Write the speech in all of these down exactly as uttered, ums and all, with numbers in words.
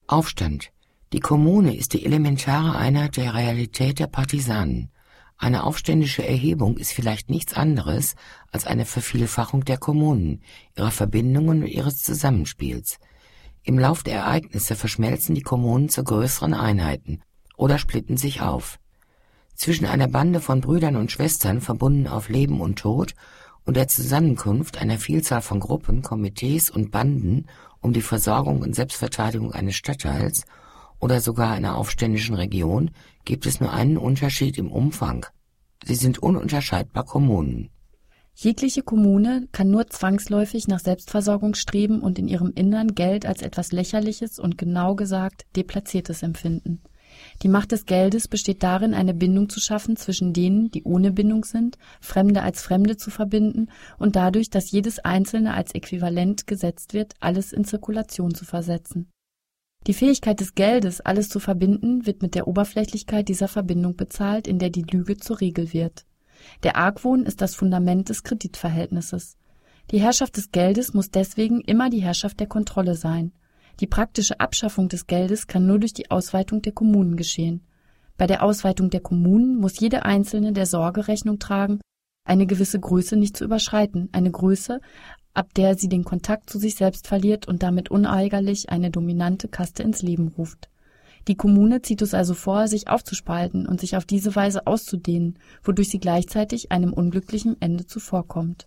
Aufstand. Die Kommune ist die elementare Einheit der Realität der Partisanen. Eine aufständische Erhebung ist vielleicht nichts anderes als eine Vervielfachung der Kommunen, ihrer Verbindungen und ihres Zusammenspiels. Im Lauf der Ereignisse verschmelzen die Kommunen zu größeren Einheiten oder splitten sich auf. Zwischen einer Bande von Brüdern und Schwestern, verbunden auf Leben und Tod, und der Zusammenkunft einer Vielzahl von Gruppen, Komitees und Banden um die Versorgung und Selbstverteidigung eines Stadtteils oder sogar einer aufständischen Region gibt es nur einen Unterschied im Umfang. Sie sind ununterscheidbar Kommunen. Jegliche Kommune kann nur zwangsläufig nach Selbstversorgung streben und in ihrem Innern Geld als etwas Lächerliches und genau gesagt Deplatziertes empfinden. Die Macht des Geldes besteht darin, eine Bindung zu schaffen zwischen denen, die ohne Bindung sind, Fremde als Fremde zu verbinden und dadurch, dass jedes Einzelne als Äquivalent gesetzt wird, alles in Zirkulation zu versetzen. Die Fähigkeit des Geldes, alles zu verbinden, wird mit der Oberflächlichkeit dieser Verbindung bezahlt, in der die Lüge zur Regel wird. Der Argwohn ist das Fundament des Kreditverhältnisses. Die Herrschaft des Geldes muss deswegen immer die Herrschaft der Kontrolle sein. Die praktische Abschaffung des Geldes kann nur durch die Ausweitung der Kommunen geschehen. Bei der Ausweitung der Kommunen muss jede Einzelne der Sorge Rechnung tragen, eine gewisse Größe nicht zu überschreiten, eine Größe, ab der sie den Kontakt zu sich selbst verliert und damit unweigerlich eine dominante Kaste ins Leben ruft. Die Kommune zieht es also vor, sich aufzuspalten und sich auf diese Weise auszudehnen, wodurch sie gleichzeitig einem unglücklichen Ende zuvorkommt.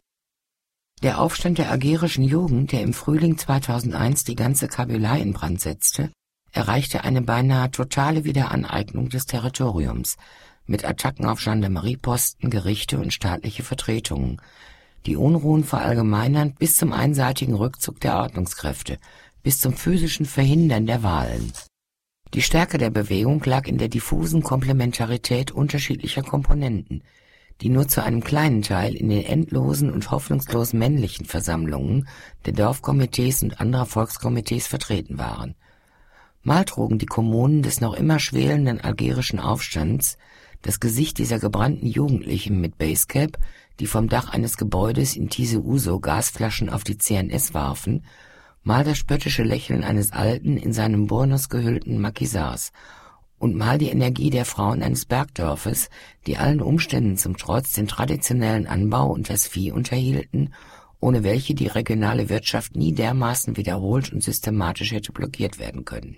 Der Aufstand der algerischen Jugend, der im Frühling zweitausendeins die ganze Kabylei in Brand setzte, erreichte eine beinahe totale Wiederaneignung des Territoriums, mit Attacken auf Gendarmerieposten, Gerichte und staatliche Vertretungen. Die Unruhen verallgemeinern bis zum einseitigen Rückzug der Ordnungskräfte, bis zum physischen Verhindern der Wahlen. Die Stärke der Bewegung lag in der diffusen Komplementarität unterschiedlicher Komponenten, die nur zu einem kleinen Teil in den endlosen und hoffnungslos männlichen Versammlungen der Dorfkomitees und anderer Volkskomitees vertreten waren. Mal trugen die Kommunen des noch immer schwelenden algerischen Aufstands das Gesicht dieser gebrannten Jugendlichen mit Basecap, die vom Dach eines Gebäudes in Tizi Ouzou Gasflaschen auf die C N S warfen, mal das spöttische Lächeln eines Alten in seinem Burnus gehüllten Maquisards und mal die Energie der Frauen eines Bergdorfes, die allen Umständen zum Trotz den traditionellen Anbau und das Vieh unterhielten, ohne welche die regionale Wirtschaft nie dermaßen wiederholt und systematisch hätte blockiert werden können.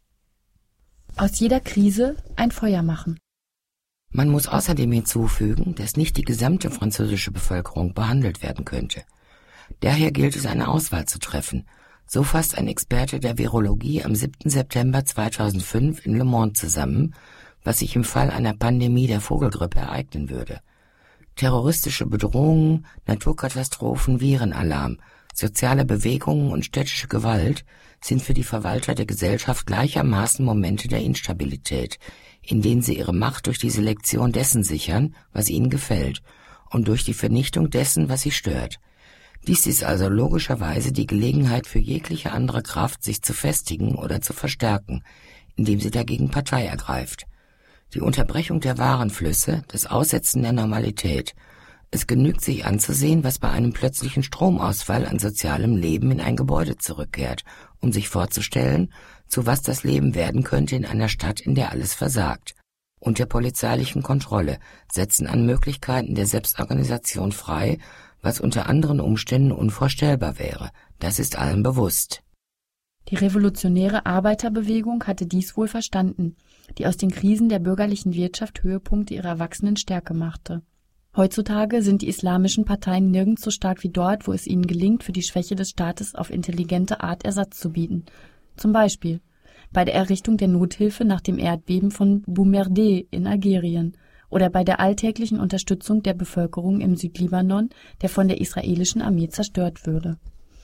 Aus jeder Krise ein Feuer machen. Man muss außerdem hinzufügen, dass nicht die gesamte französische Bevölkerung behandelt werden könnte. Daher gilt es, eine Auswahl zu treffen. So fasst ein Experte der Virologie am siebten September zweitausendfünf in Le Monde zusammen, was sich im Fall einer Pandemie der Vogelgrippe ereignen würde. Terroristische Bedrohungen, Naturkatastrophen, Virenalarm, soziale Bewegungen und städtische Gewalt sind für die Verwalter der Gesellschaft gleichermaßen Momente der Instabilität, in denen sie ihre Macht durch die Selektion dessen sichern, was ihnen gefällt, und durch die Vernichtung dessen, was sie stört. Dies ist also logischerweise die Gelegenheit für jegliche andere Kraft, sich zu festigen oder zu verstärken, indem sie dagegen Partei ergreift. Die Unterbrechung der Warenflüsse, das Aussetzen der Normalität. Es genügt, sich anzusehen, was bei einem plötzlichen Stromausfall an sozialem Leben in ein Gebäude zurückkehrt, um sich vorzustellen, zu was das Leben werden könnte in einer Stadt, in der alles versagt. Und der polizeilichen Kontrolle setzen an Möglichkeiten der Selbstorganisation frei, was unter anderen Umständen unvorstellbar wäre. Das ist allen bewusst. Die revolutionäre Arbeiterbewegung hatte dies wohl verstanden, die aus den Krisen der bürgerlichen Wirtschaft Höhepunkte ihrer wachsenden Stärke machte. Heutzutage sind die islamischen Parteien nirgends so stark wie dort, wo es ihnen gelingt, für die Schwäche des Staates auf intelligente Art Ersatz zu bieten. Zum Beispiel bei der Errichtung der Nothilfe nach dem Erdbeben von Boumerdé in Algerien oder bei der alltäglichen Unterstützung der Bevölkerung im Südlibanon, der von der israelischen Armee zerstört würde.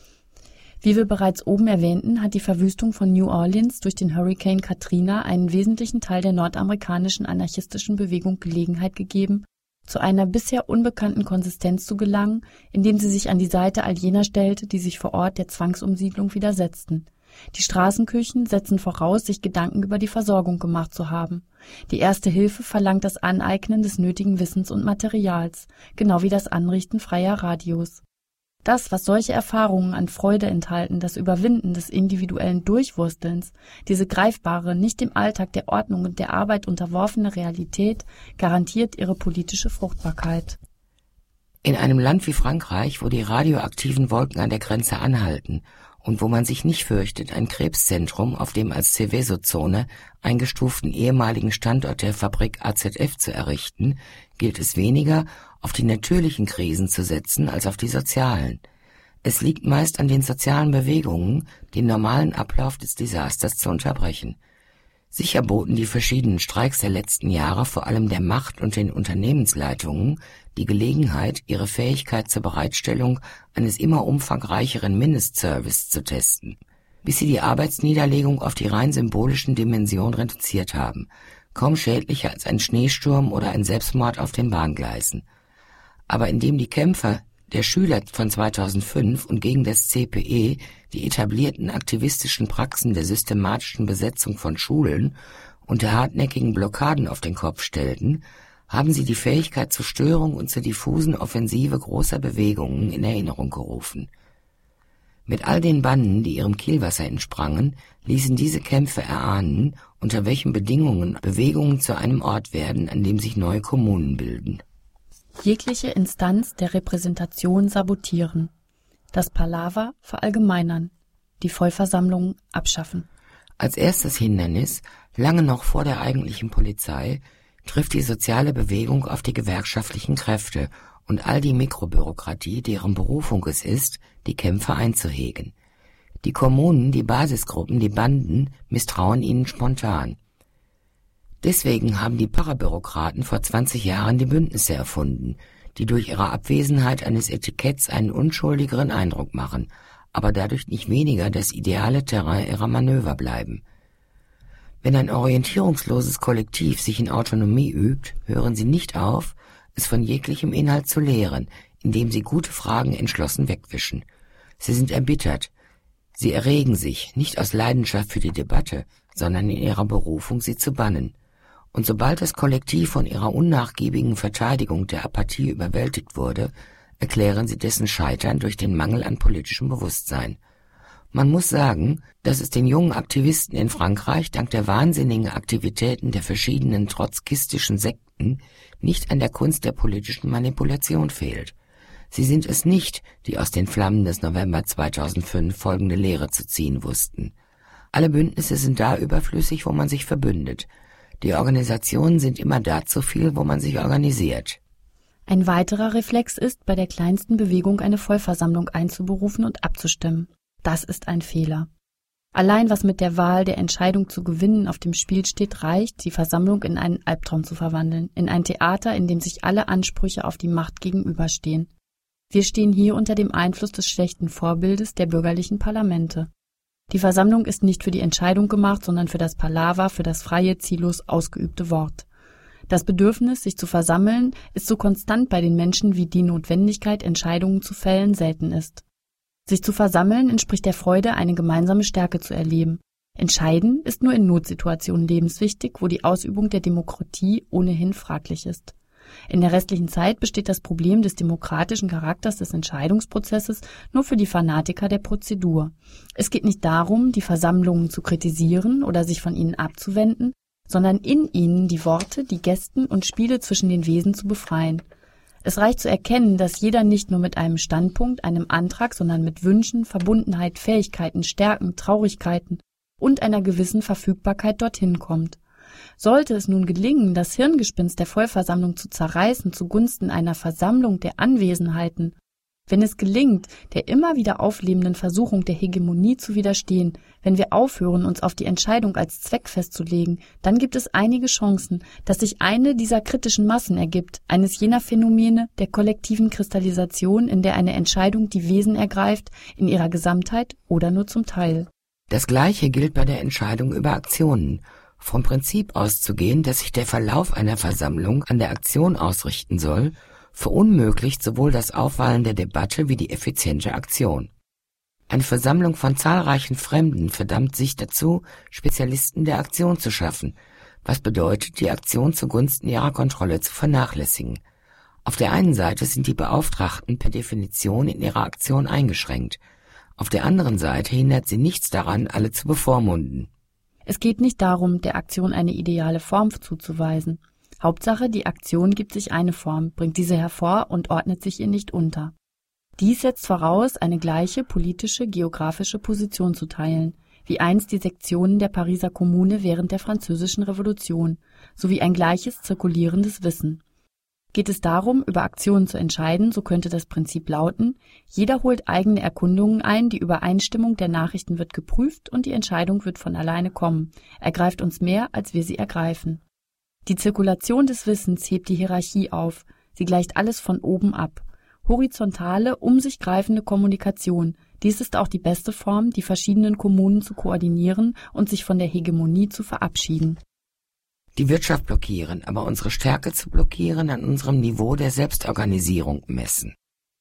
Wie wir bereits oben erwähnten, hat die Verwüstung von New Orleans durch den Hurrikan Katrina einen wesentlichen Teil der nordamerikanischen anarchistischen Bewegung Gelegenheit gegeben, zu einer bisher unbekannten Konsistenz zu gelangen, indem sie sich an die Seite all jener stellte, die sich vor Ort der Zwangsumsiedlung widersetzten. Die Straßenkirchen setzen voraus, sich Gedanken über die Versorgung gemacht zu haben. Die Erste Hilfe verlangt das Aneignen des nötigen Wissens und Materials, genau wie das Anrichten freier Radios. Das, was solche Erfahrungen an Freude enthalten, das Überwinden des individuellen Durchwurstelns, diese greifbare, nicht dem Alltag der Ordnung und der Arbeit unterworfene Realität, garantiert ihre politische Fruchtbarkeit. In einem Land wie Frankreich, wo die radioaktiven Wolken an der Grenze anhalten und wo man sich nicht fürchtet, ein Krebszentrum auf dem als Seveso-Zone eingestuften ehemaligen Standort der Fabrik A Z F zu errichten, gilt es weniger, auf die natürlichen Krisen zu setzen, als auf die sozialen. Es liegt meist an den sozialen Bewegungen, den normalen Ablauf des Desasters zu unterbrechen. Sicher boten die verschiedenen Streiks der letzten Jahre vor allem der Macht und den Unternehmensleitungen die Gelegenheit, ihre Fähigkeit zur Bereitstellung eines immer umfangreicheren Mindestservice zu testen, bis sie die Arbeitsniederlegung auf die rein symbolischen Dimensionen reduziert haben, kaum schädlicher als ein Schneesturm oder ein Selbstmord auf den Bahngleisen. Aber indem die Kämpfer der Schüler von zweitausendfünf und gegen das C P E die etablierten aktivistischen Praxen der systematischen Besetzung von Schulen und der hartnäckigen Blockaden auf den Kopf stellten, haben sie die Fähigkeit zur Störung und zur diffusen Offensive großer Bewegungen in Erinnerung gerufen. Mit all den Banden, die ihrem Kielwasser entsprangen, ließen diese Kämpfe erahnen, unter welchen Bedingungen Bewegungen zu einem Ort werden, an dem sich neue Kommunen bilden. Jegliche Instanz der Repräsentation sabotieren, das Palaver verallgemeinern, die Vollversammlungen abschaffen. Als erstes Hindernis, lange noch vor der eigentlichen Polizei, trifft die soziale Bewegung auf die gewerkschaftlichen Kräfte und all die Mikrobürokratie, deren Berufung es ist, die Kämpfe einzuhegen. Die Kommunen, die Basisgruppen, die Banden misstrauen ihnen spontan. Deswegen haben die Parabürokraten vor zwanzig Jahren die Bündnisse erfunden, die durch ihre Abwesenheit eines Etiketts einen unschuldigeren Eindruck machen, aber dadurch nicht weniger das ideale Terrain ihrer Manöver bleiben. Wenn ein orientierungsloses Kollektiv sich in Autonomie übt, hören sie nicht auf, es von jeglichem Inhalt zu leeren, indem sie gute Fragen entschlossen wegwischen. Sie sind erbittert. Sie erregen sich, nicht aus Leidenschaft für die Debatte, sondern in ihrer Berufung, sie zu bannen. Und sobald das Kollektiv von ihrer unnachgiebigen Verteidigung der Apathie überwältigt wurde, erklären sie dessen Scheitern durch den Mangel an politischem Bewusstsein. Man muss sagen, dass es den jungen Aktivisten in Frankreich dank der wahnsinnigen Aktivitäten der verschiedenen trotzkistischen Sekten nicht an der Kunst der politischen Manipulation fehlt. Sie sind es nicht, die aus den Flammen des November zweitausendfünf folgende Lehre zu ziehen wussten. Alle Bündnisse sind da überflüssig, wo man sich verbündet. Die Organisationen sind immer da zu viel, wo man sich organisiert. Ein weiterer Reflex ist, bei der kleinsten Bewegung eine Vollversammlung einzuberufen und abzustimmen. Das ist ein Fehler. Allein was mit der Wahl der Entscheidung zu gewinnen auf dem Spiel steht, reicht, die Versammlung in einen Albtraum zu verwandeln, in ein Theater, in dem sich alle Ansprüche auf die Macht gegenüberstehen. Wir stehen hier unter dem Einfluss des schlechten Vorbildes der bürgerlichen Parlamente. Die Versammlung ist nicht für die Entscheidung gemacht, sondern für das Palaver, für das freie, ziellos ausgeübte Wort. Das Bedürfnis, sich zu versammeln, ist so konstant bei den Menschen, wie die Notwendigkeit, Entscheidungen zu fällen, selten ist. Sich zu versammeln entspricht der Freude, eine gemeinsame Stärke zu erleben. Entscheiden ist nur in Notsituationen lebenswichtig, wo die Ausübung der Demokratie ohnehin fraglich ist. In der restlichen Zeit besteht das Problem des demokratischen Charakters des Entscheidungsprozesses nur für die Fanatiker der Prozedur. Es geht nicht darum, die Versammlungen zu kritisieren oder sich von ihnen abzuwenden, sondern in ihnen die Worte, die Gesten und Spiele zwischen den Wesen zu befreien. Es reicht zu erkennen, dass jeder nicht nur mit einem Standpunkt, einem Antrag, sondern mit Wünschen, Verbundenheit, Fähigkeiten, Stärken, Traurigkeiten und einer gewissen Verfügbarkeit dorthin kommt. Sollte es nun gelingen, das Hirngespinst der Vollversammlung zu zerreißen zugunsten einer Versammlung der Anwesenheiten, wenn es gelingt, der immer wieder auflebenden Versuchung der Hegemonie zu widerstehen, wenn wir aufhören, uns auf die Entscheidung als Zweck festzulegen, dann gibt es einige Chancen, dass sich eine dieser kritischen Massen ergibt, eines jener Phänomene der kollektiven Kristallisation, in der eine Entscheidung die Wesen ergreift, in ihrer Gesamtheit oder nur zum Teil. Das Gleiche gilt bei der Entscheidung über Aktionen. Vom Prinzip auszugehen, dass sich der Verlauf einer Versammlung an der Aktion ausrichten soll, verunmöglicht sowohl das Aufwallen der Debatte wie die effiziente Aktion. Eine Versammlung von zahlreichen Fremden verdammt sich dazu, Spezialisten der Aktion zu schaffen, was bedeutet, die Aktion zugunsten ihrer Kontrolle zu vernachlässigen. Auf der einen Seite sind die Beauftragten per Definition in ihrer Aktion eingeschränkt. Auf der anderen Seite hindert sie nichts daran, alle zu bevormunden. Es geht nicht darum, der Aktion eine ideale Form zuzuweisen. Hauptsache, die Aktion gibt sich eine Form, bringt diese hervor und ordnet sich ihr nicht unter. Dies setzt voraus, eine gleiche politische, geografische Position zu teilen, wie einst die Sektionen der Pariser Kommune während der Französischen Revolution, sowie ein gleiches zirkulierendes Wissen. Geht es darum, über Aktionen zu entscheiden, so könnte das Prinzip lauten: Jeder holt eigene Erkundungen ein, die Übereinstimmung der Nachrichten wird geprüft und die Entscheidung wird von alleine kommen, ergreift uns mehr, als wir sie ergreifen. Die Zirkulation des Wissens hebt die Hierarchie auf, sie gleicht alles von oben ab. Horizontale, um sich greifende Kommunikation, dies ist auch die beste Form, die verschiedenen Kommunen zu koordinieren und sich von der Hegemonie zu verabschieden. Die Wirtschaft blockieren, aber unsere Stärke zu blockieren, an unserem Niveau der Selbstorganisierung messen.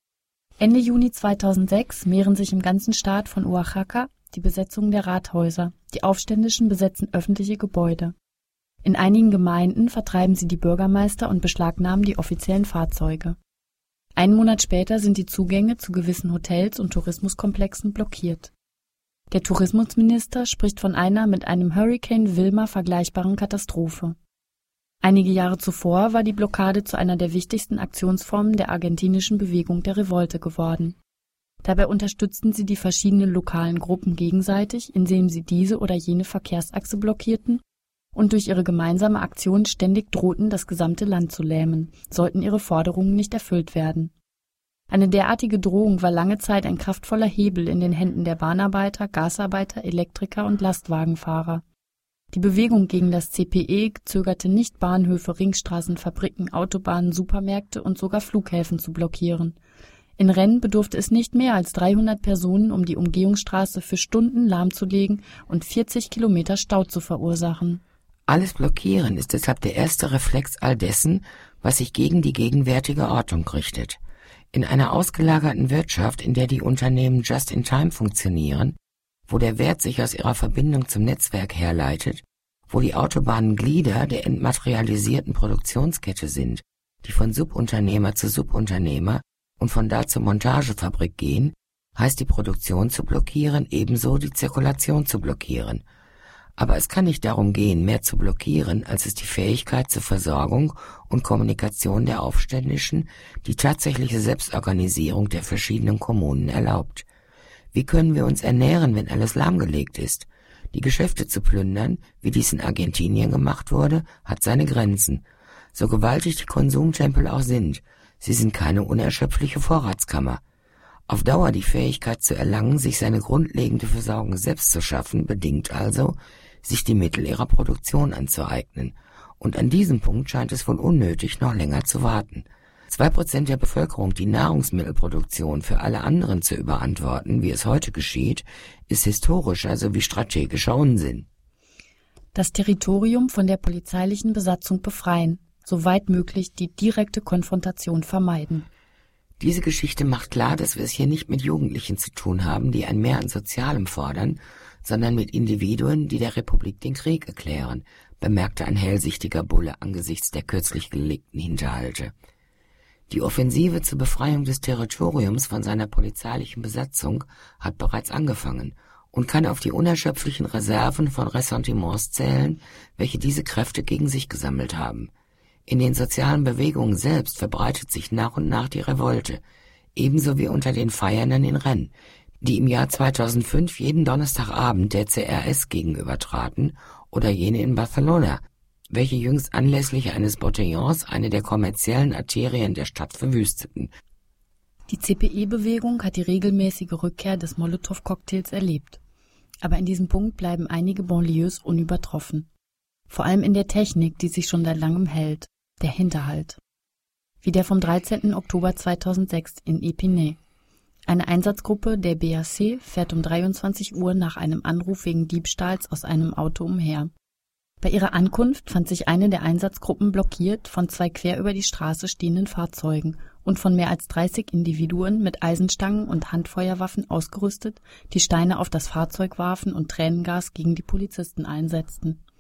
Ende Juni zweitausendsechs mehren sich im ganzen Staat von Oaxaca die Besetzungen der Rathäuser. Die Aufständischen besetzen öffentliche Gebäude. In einigen Gemeinden vertreiben sie die Bürgermeister und beschlagnahmen die offiziellen Fahrzeuge. Einen Monat später sind die Zugänge zu gewissen Hotels und Tourismuskomplexen blockiert. Der Tourismusminister spricht von einer mit einem Hurrikan Wilma vergleichbaren Katastrophe. Einige Jahre zuvor war die Blockade zu einer der wichtigsten Aktionsformen der argentinischen Bewegung der Revolte geworden. Dabei unterstützten sie die verschiedenen lokalen Gruppen gegenseitig, indem sie diese oder jene Verkehrsachse blockierten und durch ihre gemeinsame Aktion ständig drohten, das gesamte Land zu lähmen, sollten ihre Forderungen nicht erfüllt werden. Eine derartige Drohung war lange Zeit ein kraftvoller Hebel in den Händen der Bahnarbeiter, Gasarbeiter, Elektriker und Lastwagenfahrer. Die Bewegung gegen das C P E zögerte nicht, Bahnhöfe, Ringstraßen, Fabriken, Autobahnen, Supermärkte und sogar Flughäfen zu blockieren. In Rennes bedurfte es nicht mehr als dreihundert Personen, um die Umgehungsstraße für Stunden lahmzulegen und vierzig Kilometer Stau zu verursachen. Alles blockieren ist deshalb der erste Reflex all dessen, was sich gegen die gegenwärtige Ordnung richtet. In einer ausgelagerten Wirtschaft, in der die Unternehmen just in time funktionieren, wo der Wert sich aus ihrer Verbindung zum Netzwerk herleitet, wo die Autobahnen Glieder der entmaterialisierten Produktionskette sind, die von Subunternehmer zu Subunternehmer und von da zur Montagefabrik gehen, heißt die Produktion zu blockieren, ebenso die Zirkulation zu blockieren. Aber es kann nicht darum gehen, mehr zu blockieren, als es die Fähigkeit zur Versorgung und Kommunikation der Aufständischen, die tatsächliche Selbstorganisierung der verschiedenen Kommunen erlaubt. Wie können wir uns ernähren, wenn alles lahmgelegt ist? Die Geschäfte zu plündern, wie dies in Argentinien gemacht wurde, hat seine Grenzen. So gewaltig die Konsumtempel auch sind, sie sind keine unerschöpfliche Vorratskammer. Auf Dauer die Fähigkeit zu erlangen, sich seine grundlegende Versorgung selbst zu schaffen, bedingt also, sich die Mittel ihrer Produktion anzueignen. Und an diesem Punkt scheint es wohl unnötig, noch länger zu warten. Zwei Prozent der Bevölkerung die Nahrungsmittelproduktion für alle anderen zu überantworten, wie es heute geschieht, ist historischer sowie strategischer Unsinn. Das Territorium von der polizeilichen Besatzung befreien, soweit möglich die direkte Konfrontation vermeiden. Diese Geschichte macht klar, dass wir es hier nicht mit Jugendlichen zu tun haben, die ein Mehr an Sozialem fordern, sondern mit Individuen, die der Republik den Krieg erklären, bemerkte ein hellsichtiger Bulle angesichts der kürzlich gelegten Hinterhalte. Die Offensive zur Befreiung des Territoriums von seiner polizeilichen Besatzung hat bereits angefangen und kann auf die unerschöpflichen Reserven von Ressentiments zählen, welche diese Kräfte gegen sich gesammelt haben. In den sozialen Bewegungen selbst verbreitet sich nach und nach die Revolte, ebenso wie unter den Feiernden in Rennes, die im Jahr zweitausendfünf jeden Donnerstagabend der C R S gegenübertraten, oder jene in Barcelona, welche jüngst anlässlich eines Botillons eine der kommerziellen Arterien der Stadt verwüsteten. Die C P E-Bewegung hat die regelmäßige Rückkehr des Molotow-Cocktails erlebt. Aber in diesem Punkt bleiben einige Banlieues unübertroffen. Vor allem in der Technik, die sich schon seit langem hält, der Hinterhalt. Wie der vom dreizehnten Oktober zweitausendsechs in Épinay. Eine Einsatzgruppe der B A C fährt um dreiundzwanzig Uhr nach einem Anruf wegen Diebstahls aus einem Auto umher. Bei ihrer Ankunft fand sich eine der Einsatzgruppen blockiert von zwei quer über die Straße stehenden Fahrzeugen und von mehr als dreißig Individuen mit Eisenstangen und Handfeuerwaffen ausgerüstet, die Steine auf das Fahrzeug warfen und Tränengas gegen die Polizisten einsetzten.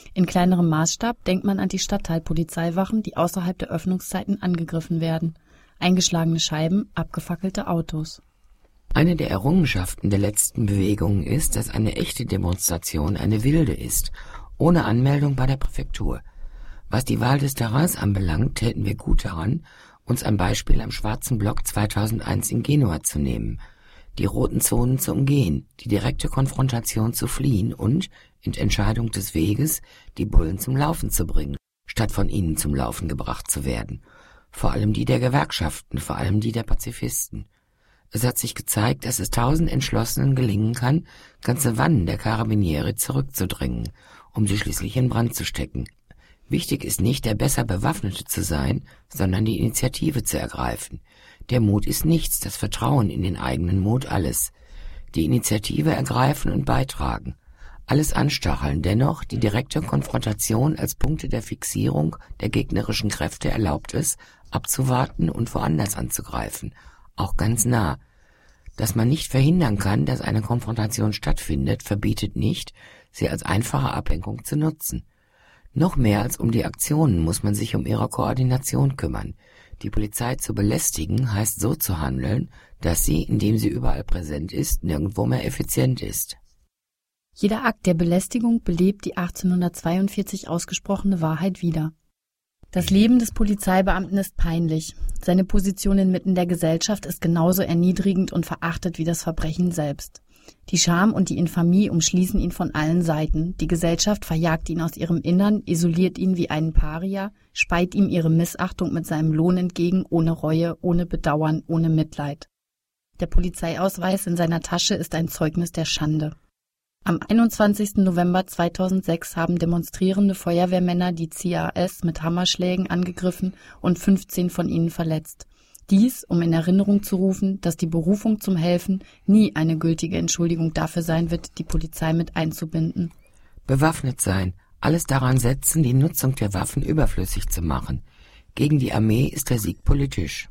In kleinerem Maßstab denkt man an die Stadtteilpolizeiwachen, die außerhalb der Öffnungszeiten angegriffen werden. Eingeschlagene Scheiben, abgefackelte Autos. Eine der Errungenschaften der letzten Bewegungen ist, dass eine echte Demonstration eine wilde ist, ohne Anmeldung bei der Präfektur. Was die Wahl des Terrains anbelangt, täten wir gut daran, uns ein Beispiel am Schwarzen Block zweitausendeins in Genua zu nehmen, die roten Zonen zu umgehen, die direkte Konfrontation zu fliehen und, in Entscheidung des Weges, die Bullen zum Laufen zu bringen, statt von ihnen zum Laufen gebracht zu werden. Vor allem die der Gewerkschaften, vor allem die der Pazifisten. Es hat sich gezeigt, dass es tausend Entschlossenen gelingen kann, ganze Wannen der Karabiniere zurückzudrängen, um sie schließlich in Brand zu stecken. Wichtig ist nicht, der besser Bewaffnete zu sein, sondern die Initiative zu ergreifen. Der Mut ist nichts, das Vertrauen in den eigenen Mut alles. Die Initiative ergreifen und beitragen. Alles anstacheln, dennoch die direkte Konfrontation als Punkte der Fixierung der gegnerischen Kräfte erlaubt es, abzuwarten und woanders anzugreifen, auch ganz nah. Dass man nicht verhindern kann, dass eine Konfrontation stattfindet, verbietet nicht, sie als einfache Ablenkung zu nutzen. Noch mehr als um die Aktionen muss man sich um ihre Koordination kümmern. Die Polizei zu belästigen heißt so zu handeln, dass sie, indem sie überall präsent ist, nirgendwo mehr effizient ist. Jeder Akt der Belästigung belebt die achtzehnhundertzweiundvierzig ausgesprochene Wahrheit wieder. Das Leben des Polizeibeamten ist peinlich. Seine Position inmitten der Gesellschaft ist genauso erniedrigend und verachtet wie das Verbrechen selbst. Die Scham und die Infamie umschließen ihn von allen Seiten. Die Gesellschaft verjagt ihn aus ihrem Innern, isoliert ihn wie einen Paria, speit ihm ihre Missachtung mit seinem Lohn entgegen, ohne Reue, ohne Bedauern, ohne Mitleid. Der Polizeiausweis in seiner Tasche ist ein Zeugnis der Schande. Am einundzwanzigsten November zweitausendsechs haben demonstrierende Feuerwehrmänner die C A S mit Hammerschlägen angegriffen und fünfzehn von ihnen verletzt. Dies, um in Erinnerung zu rufen, dass die Berufung zum Helfen nie eine gültige Entschuldigung dafür sein wird, die Polizei mit einzubinden. Bewaffnet sein, alles daran setzen, die Nutzung der Waffen überflüssig zu machen. Gegen die Armee ist der Sieg politisch.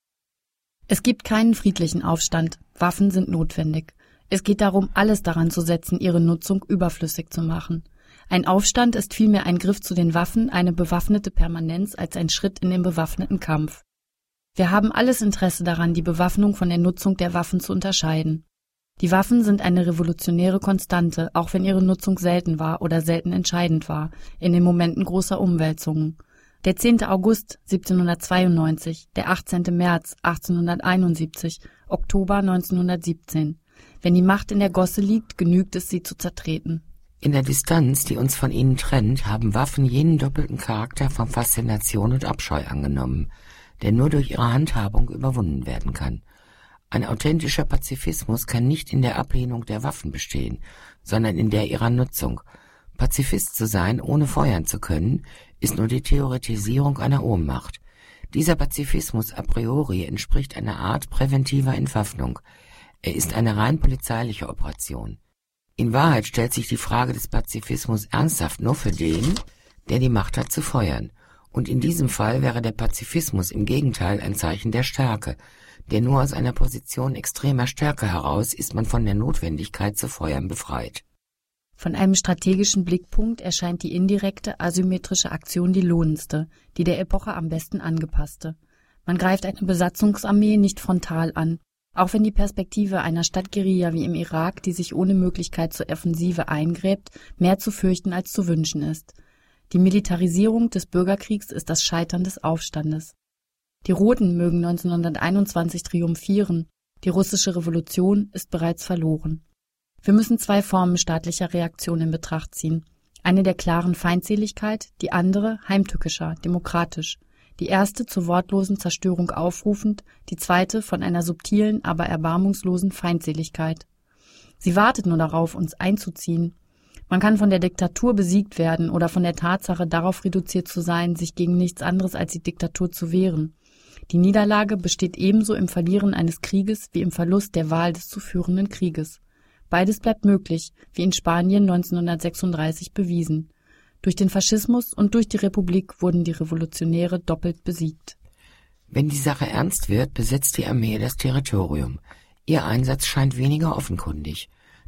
Es gibt keinen friedlichen Aufstand. Waffen sind notwendig. Es geht darum, alles daran zu setzen, ihre Nutzung überflüssig zu machen. Ein Aufstand ist vielmehr ein Griff zu den Waffen, eine bewaffnete Permanenz als ein Schritt in den bewaffneten Kampf. Wir haben alles Interesse daran, die Bewaffnung von der Nutzung der Waffen zu unterscheiden. Die Waffen sind eine revolutionäre Konstante, auch wenn ihre Nutzung selten war oder selten entscheidend war, in den Momenten großer Umwälzungen. Der zehnte August siebzehnhundertzweiundneunzig, der achtzehnte März achtzehnhunderteinundsiebzig, Oktober neunzehnhundertsiebzehn. Wenn die Macht in der Gosse liegt, genügt es, sie zu zertreten. In der Distanz, die uns von ihnen trennt, haben Waffen jenen doppelten Charakter von Faszination und Abscheu angenommen, der nur durch ihre Handhabung überwunden werden kann. Ein authentischer Pazifismus kann nicht in der Ablehnung der Waffen bestehen, sondern in der ihrer Nutzung. Pazifist zu sein, ohne feuern zu können, ist nur die Theoretisierung einer Ohnmacht. Dieser Pazifismus a priori entspricht einer Art präventiver Entwaffnung. Er ist eine rein polizeiliche Operation. In Wahrheit stellt sich die Frage des Pazifismus ernsthaft nur für den, der die Macht hat zu feuern. Und in diesem Fall wäre der Pazifismus im Gegenteil ein Zeichen der Stärke, denn nur aus einer Position extremer Stärke heraus ist man von der Notwendigkeit zu feuern befreit. Von einem strategischen Blickpunkt erscheint die indirekte, asymmetrische Aktion die lohnendste, die der Epoche am besten angepasste. Man greift eine Besatzungsarmee nicht frontal an, auch wenn die Perspektive einer Stadtguerilla wie im Irak, die sich ohne Möglichkeit zur Offensive eingräbt, mehr zu fürchten als zu wünschen ist. Die Militarisierung des Bürgerkriegs ist das Scheitern des Aufstandes. Die Roten mögen neunzehnhunderteinundzwanzig triumphieren, die russische Revolution ist bereits verloren. Wir müssen zwei Formen staatlicher Reaktion in Betracht ziehen. Eine der klaren Feindseligkeit, die andere heimtückischer, demokratisch. Die erste zur wortlosen Zerstörung aufrufend, die zweite von einer subtilen, aber erbarmungslosen Feindseligkeit. Sie wartet nur darauf, uns einzuziehen. Man kann von der Diktatur besiegt werden oder von der Tatsache darauf reduziert zu sein, sich gegen nichts anderes als die Diktatur zu wehren. Die Niederlage besteht ebenso im Verlieren eines Krieges wie im Verlust der Wahl des zu führenden Krieges. Beides bleibt möglich, wie in Spanien neunzehnhundertsechsunddreißig bewiesen. Durch den Faschismus und durch die Republik wurden die Revolutionäre doppelt besiegt. Wenn die Sache ernst wird, besetzt die Armee das Territorium. Ihr Einsatz scheint weniger offenkundig.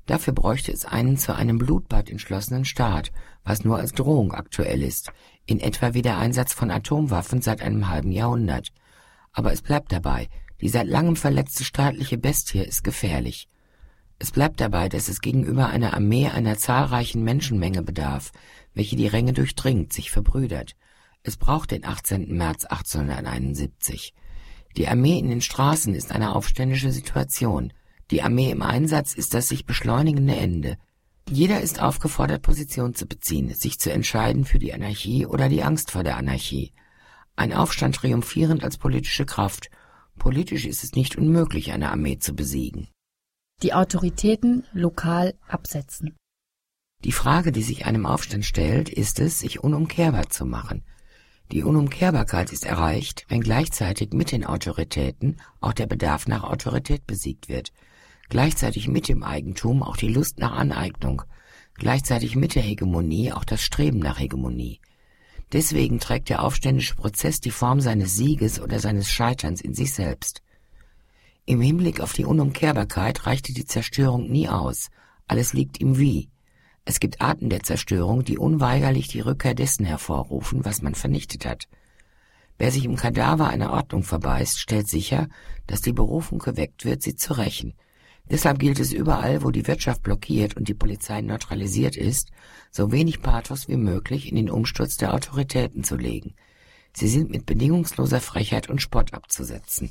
Dafür bräuchte es einen zu einem Blutbad entschlossenen Staat, was nur als Drohung aktuell ist, in etwa wie der Einsatz von Atomwaffen seit einem halben Jahrhundert. Aber es bleibt dabei, die seit langem verletzte staatliche Bestie ist gefährlich. Es bleibt dabei, dass es gegenüber einer Armee einer zahlreichen Menschenmenge bedarf, welche die Ränge durchdringt, sich verbrüdert. Es braucht den achtzehnten März achtzehnhunderteinundsiebzig. Die Armee in den Straßen ist eine aufständische Situation. Die Armee im Einsatz ist das sich beschleunigende Ende. Jeder ist aufgefordert, Position zu beziehen, sich zu entscheiden für die Anarchie oder die Angst vor der Anarchie. Ein Aufstand triumphierend als politische Kraft. Politisch ist es nicht unmöglich, eine Armee zu besiegen. Die Autoritäten lokal absetzen. Die Frage, die sich einem Aufstand stellt, ist es, sich unumkehrbar zu machen. Die Unumkehrbarkeit ist erreicht, wenn gleichzeitig mit den Autoritäten auch der Bedarf nach Autorität besiegt wird. Gleichzeitig mit dem Eigentum auch die Lust nach Aneignung. Gleichzeitig mit der Hegemonie auch das Streben nach Hegemonie. Deswegen trägt der aufständische Prozess die Form seines Sieges oder seines Scheiterns in sich selbst. Im Hinblick auf die Unumkehrbarkeit reichte die Zerstörung nie aus. Alles liegt im Wie. Es gibt Arten der Zerstörung, die unweigerlich die Rückkehr dessen hervorrufen, was man vernichtet hat. Wer sich im Kadaver einer Ordnung verbeißt, stellt sicher, dass die Berufung geweckt wird, sie zu rächen. Deshalb gilt es überall, wo die Wirtschaft blockiert und die Polizei neutralisiert ist, so wenig Pathos wie möglich in den Umsturz der Autoritäten zu legen. Sie sind mit bedingungsloser Frechheit und Spott abzusetzen.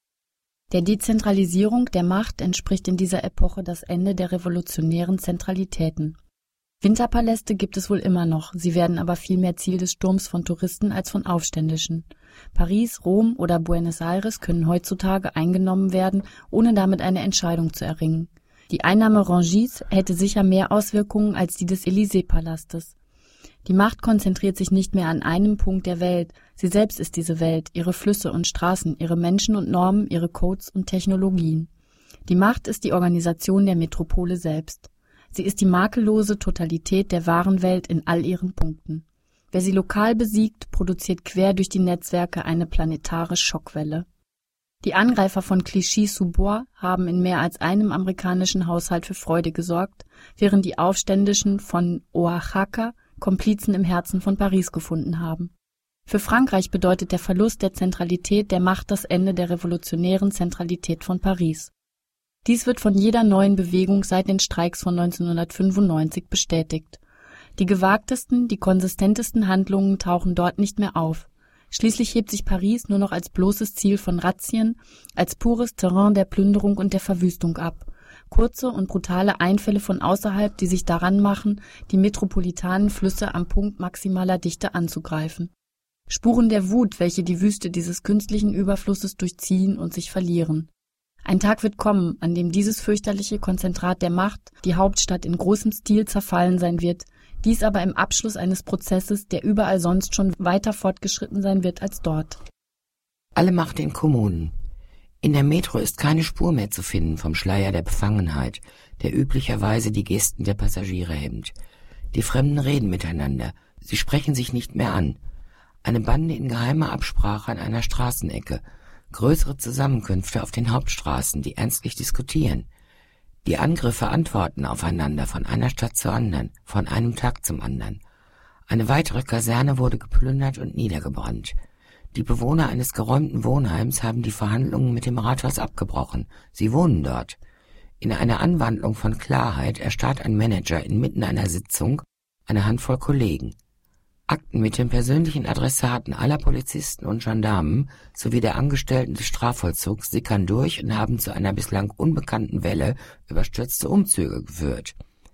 Der Dezentralisierung der Macht entspricht in dieser Epoche das Ende der revolutionären Zentralitäten. Winterpaläste gibt es wohl immer noch, sie werden aber viel mehr Ziel des Sturms von Touristen als von Aufständischen. Paris, Rom oder Buenos Aires können heutzutage eingenommen werden, ohne damit eine Entscheidung zu erringen. Die Einnahme Rungis hätte sicher mehr Auswirkungen als die des Élysée-Palastes. Die Macht konzentriert sich nicht mehr an einem Punkt der Welt, sie selbst ist diese Welt, ihre Flüsse und Straßen, ihre Menschen und Normen, ihre Codes und Technologien. Die Macht ist die Organisation der Metropole selbst. Sie ist die makellose Totalität der wahren Welt in all ihren Punkten. Wer sie lokal besiegt, produziert quer durch die Netzwerke eine planetare Schockwelle. Die Angreifer von Clichy-sous-Bois haben in mehr als einem amerikanischen Haushalt für Freude gesorgt, während die Aufständischen von Oaxaca Komplizen im Herzen von Paris gefunden haben. Für Frankreich bedeutet der Verlust der Zentralität der Macht das Ende der revolutionären Zentralität von Paris. Dies wird von jeder neuen Bewegung seit den Streiks von neunzehnhundertfünfundneunzig bestätigt. Die gewagtesten, die konsistentesten Handlungen tauchen dort nicht mehr auf. Schließlich hebt sich Paris nur noch als bloßes Ziel von Razzien, als pures Terrain der Plünderung und der Verwüstung ab. Kurze und brutale Einfälle von außerhalb, die sich daran machen, die metropolitanen Flüsse am Punkt maximaler Dichte anzugreifen. Spuren der Wut, welche die Wüste dieses künstlichen Überflusses durchziehen und sich verlieren. Ein Tag wird kommen, an dem dieses fürchterliche Konzentrat der Macht, die Hauptstadt in großem Stil zerfallen sein wird, dies aber im Abschluss eines Prozesses, der überall sonst schon weiter fortgeschritten sein wird als dort. Alle Macht in Kommunen. In der Metro ist keine Spur mehr zu finden vom Schleier der Befangenheit, der üblicherweise die Gesten der Passagiere hemmt. Die Fremden reden miteinander, sie sprechen sich nicht mehr an. Eine Bande in geheimer Absprache an einer Straßenecke, größere Zusammenkünfte auf den Hauptstraßen, die ernstlich diskutieren. Die Angriffe antworten aufeinander von einer Stadt zur anderen, von einem Tag zum anderen. Eine weitere Kaserne wurde geplündert und niedergebrannt. Die Bewohner eines geräumten Wohnheims haben die Verhandlungen mit dem Rathaus abgebrochen. Sie wohnen dort. In einer Anwandlung von Klarheit erstarrt ein Manager inmitten einer Sitzung eine Handvoll Kollegen. Akten mit den persönlichen Adressaten aller Polizisten und Gendarmen sowie der Angestellten des Strafvollzugs sickern durch und haben zu einer bislang unbekannten Welle überstürzte Umzüge geführt.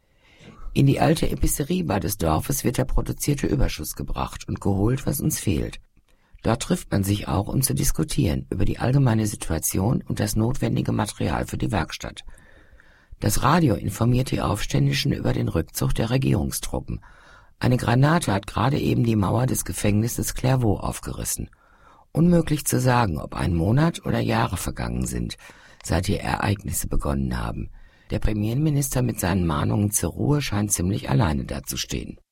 In die alte Epiceriebar des Dorfes wird der produzierte Überschuss gebracht und geholt, was uns fehlt. Dort trifft man sich auch, um zu diskutieren über die allgemeine Situation und das notwendige Material für die Werkstatt. Das Radio informiert die Aufständischen über den Rückzug der Regierungstruppen. Eine Granate hat gerade eben die Mauer des Gefängnisses Clairvaux aufgerissen. Unmöglich zu sagen, ob ein Monat oder Jahre vergangen sind, seit die Ereignisse begonnen haben. Der Premierminister mit seinen Mahnungen zur Ruhe scheint ziemlich alleine dazustehen.